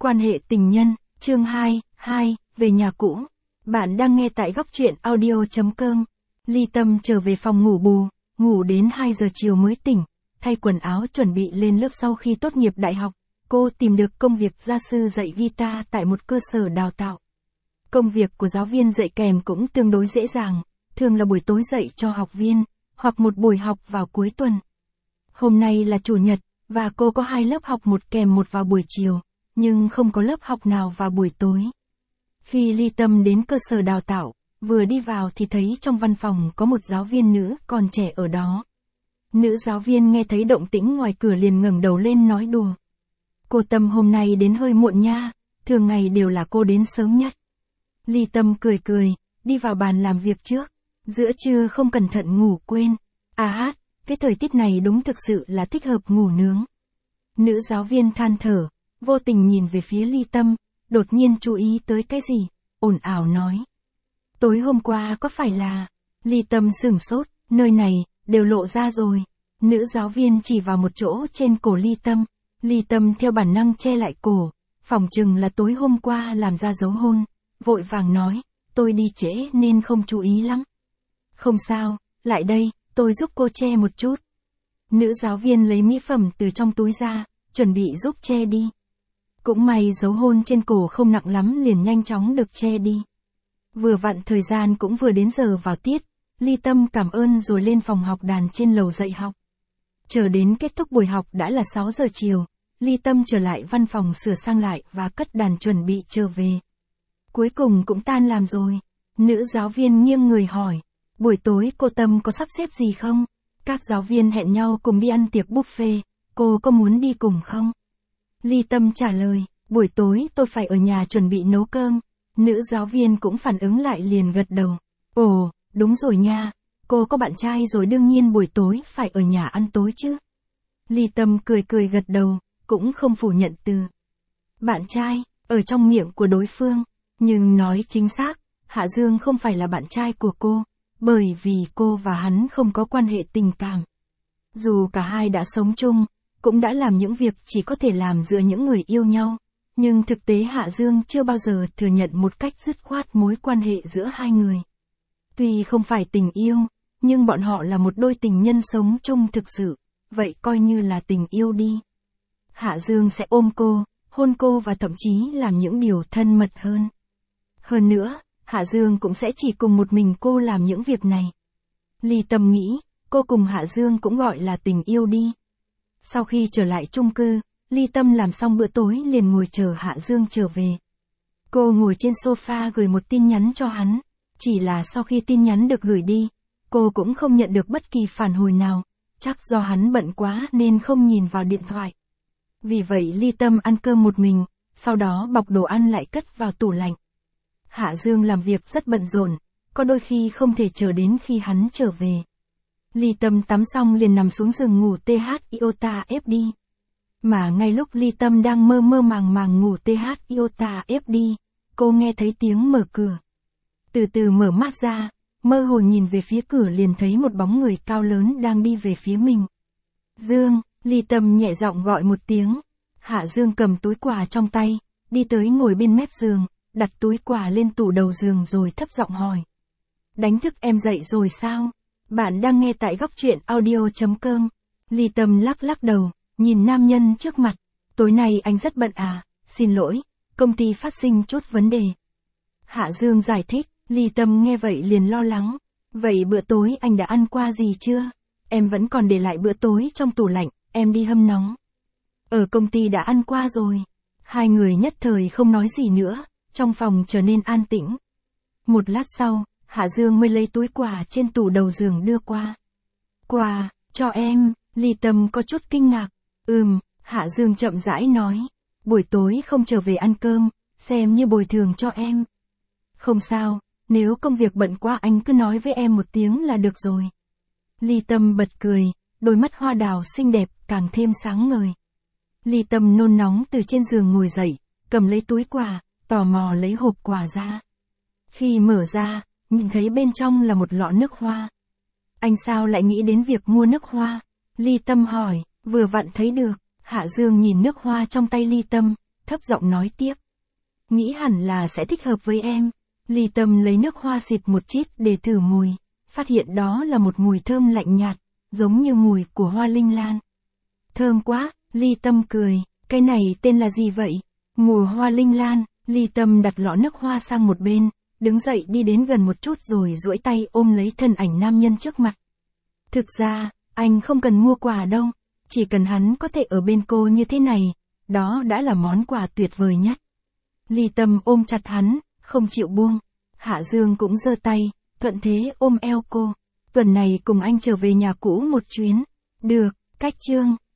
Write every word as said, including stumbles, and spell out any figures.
Quan hệ tình nhân, chương hai, hai, về nhà cũ. Bạn đang nghe tại góc truyện audio chấm com. Ly Tâm trở về phòng ngủ bù, ngủ đến hai giờ chiều mới tỉnh, thay quần áo chuẩn bị lên lớp sau khi tốt nghiệp đại học. Cô tìm được công việc gia sư dạy guitar tại một cơ sở đào tạo. Công việc của giáo viên dạy kèm cũng tương đối dễ dàng, thường là buổi tối dạy cho học viên, hoặc một buổi học vào cuối tuần. Hôm nay là chủ nhật, và cô có hai lớp học một kèm một vào buổi chiều, nhưng không có lớp học nào vào buổi tối. Khi Ly Tâm đến cơ sở đào tạo, vừa đi vào thì thấy trong văn phòng có một giáo viên nữ còn trẻ ở đó. Nữ giáo viên nghe thấy động tĩnh ngoài cửa liền ngẩng đầu lên nói đùa. Cô Tâm hôm nay đến hơi muộn nha, thường ngày đều là cô đến sớm nhất. Ly Tâm cười cười, đi vào bàn làm việc trước. Giữa trưa không cẩn thận ngủ quên. À hát, cái thời tiết này đúng thực sự là thích hợp ngủ nướng. Nữ giáo viên than thở, vô tình nhìn về phía Ly Tâm, đột nhiên chú ý tới cái gì, ồn ào nói. Tối hôm qua có phải là... Ly Tâm sửng sốt, nơi này, đều lộ ra rồi. Nữ giáo viên chỉ vào một chỗ trên cổ Ly Tâm. Ly Tâm theo bản năng che lại cổ, phỏng chừng là tối hôm qua làm ra dấu hôn. Vội vàng nói, tôi đi trễ nên không chú ý lắm. Không sao, lại đây, tôi giúp cô che một chút. Nữ giáo viên lấy mỹ phẩm từ trong túi ra, chuẩn bị giúp che đi. Cũng may dấu hôn trên cổ không nặng lắm liền nhanh chóng được che đi. Vừa vặn thời gian cũng vừa đến giờ vào tiết, Ly Tâm cảm ơn rồi lên phòng học đàn trên lầu dạy học. Chờ đến kết thúc buổi học đã là sáu giờ chiều, Ly Tâm trở lại văn phòng sửa sang lại và cất đàn chuẩn bị trở về. Cuối cùng cũng tan làm rồi. Nữ giáo viên nghiêng người hỏi, buổi tối cô Tâm có sắp xếp gì không? Các giáo viên hẹn nhau cùng đi ăn tiệc buffet, cô có muốn đi cùng không? Ly Tâm trả lời, buổi tối tôi phải ở nhà chuẩn bị nấu cơm. Nữ giáo viên cũng phản ứng lại liền gật đầu. Ồ, đúng rồi nha, cô có bạn trai rồi đương nhiên buổi tối phải ở nhà ăn tối chứ. Ly Tâm cười cười gật đầu, cũng không phủ nhận từ. Bạn trai, ở trong miệng của đối phương, nhưng nói chính xác, Hạ Dương không phải là bạn trai của cô, bởi vì cô và hắn không có quan hệ tình cảm. Dù cả hai đã sống chung, cũng đã làm những việc chỉ có thể làm giữa những người yêu nhau, nhưng thực tế Hạ Dương chưa bao giờ thừa nhận một cách dứt khoát mối quan hệ giữa hai người. Tuy không phải tình yêu, nhưng bọn họ là một đôi tình nhân sống chung thực sự, vậy coi như là tình yêu đi. Hạ Dương sẽ ôm cô, hôn cô và thậm chí làm những điều thân mật hơn. Hơn nữa, Hạ Dương cũng sẽ chỉ cùng một mình cô làm những việc này. Ly Tâm nghĩ, cô cùng Hạ Dương cũng gọi là tình yêu đi. Sau khi trở lại chung cư, Ly Tâm làm xong bữa tối liền ngồi chờ Hạ Dương trở về. Cô ngồi trên sofa gửi một tin nhắn cho hắn, chỉ là sau khi tin nhắn được gửi đi, cô cũng không nhận được bất kỳ phản hồi nào, chắc do hắn bận quá nên không nhìn vào điện thoại. Vì vậy Ly Tâm ăn cơm một mình, sau đó bọc đồ ăn lại cất vào tủ lạnh. Hạ Dương làm việc rất bận rộn, có đôi khi không thể chờ đến khi hắn trở về. Ly Tâm tắm xong liền nằm xuống giường ngủ tê hát iota ép đi. Mà ngay lúc Ly Tâm đang mơ mơ màng màng ngủ tê hát iota ép đi, cô nghe thấy tiếng mở cửa. Từ từ mở mắt ra, mơ hồ nhìn về phía cửa liền thấy một bóng người cao lớn đang đi về phía mình. Dương, Ly Tâm nhẹ giọng gọi một tiếng. Hạ Dương cầm túi quà trong tay, đi tới ngồi bên mép giường, đặt túi quà lên tủ đầu giường rồi thấp giọng hỏi. Đánh thức em dậy rồi sao? Bạn đang nghe tại góc truyện audio chấm com. Ly Tâm lắc lắc đầu, nhìn nam nhân trước mặt. Tối nay anh rất bận à, xin lỗi, công ty phát sinh chút vấn đề. Hạ Dương giải thích, Ly Tâm nghe vậy liền lo lắng. Vậy bữa tối anh đã ăn qua gì chưa? Em vẫn còn để lại bữa tối trong tủ lạnh, em đi hâm nóng. Ở công ty đã ăn qua rồi. Hai người nhất thời không nói gì nữa, trong phòng trở nên an tĩnh. Một lát sau, Hạ Dương mới lấy túi quà trên tủ đầu giường đưa qua. Quà, cho em, Ly Tâm có chút kinh ngạc. Ừm, Hạ Dương chậm rãi nói. Buổi tối không trở về ăn cơm, xem như bồi thường cho em. Không sao, nếu công việc bận quá anh cứ nói với em một tiếng là được rồi. Ly Tâm bật cười, đôi mắt hoa đào xinh đẹp càng thêm sáng ngời. Ly Tâm nôn nóng từ trên giường ngồi dậy, cầm lấy túi quà, tò mò lấy hộp quà ra. Khi mở ra, nhìn thấy bên trong là một lọ nước hoa. Anh sao lại nghĩ đến việc mua nước hoa? Ly Tâm hỏi, vừa vặn thấy được. Hạ Dương nhìn nước hoa trong tay Ly Tâm, thấp giọng nói tiếp. Nghĩ hẳn là sẽ thích hợp với em. Ly Tâm lấy nước hoa xịt một chít để thử mùi, phát hiện đó là một mùi thơm lạnh nhạt, giống như mùi của hoa linh lan. Thơm quá, Ly Tâm cười, cái này tên là gì vậy? Mùi hoa linh lan. Ly Tâm đặt lọ nước hoa sang một bên, đứng dậy đi đến gần một chút rồi duỗi tay ôm lấy thân ảnh nam nhân trước mặt. Thực ra, anh không cần mua quà đâu, chỉ cần hắn có thể ở bên cô như thế này, đó đã là món quà tuyệt vời nhất. Ly Tâm ôm chặt hắn, không chịu buông. Hạ Dương cũng giơ tay, thuận thế ôm eo cô. Tuần này cùng anh trở về nhà cũ một chuyến. Được, cách chương.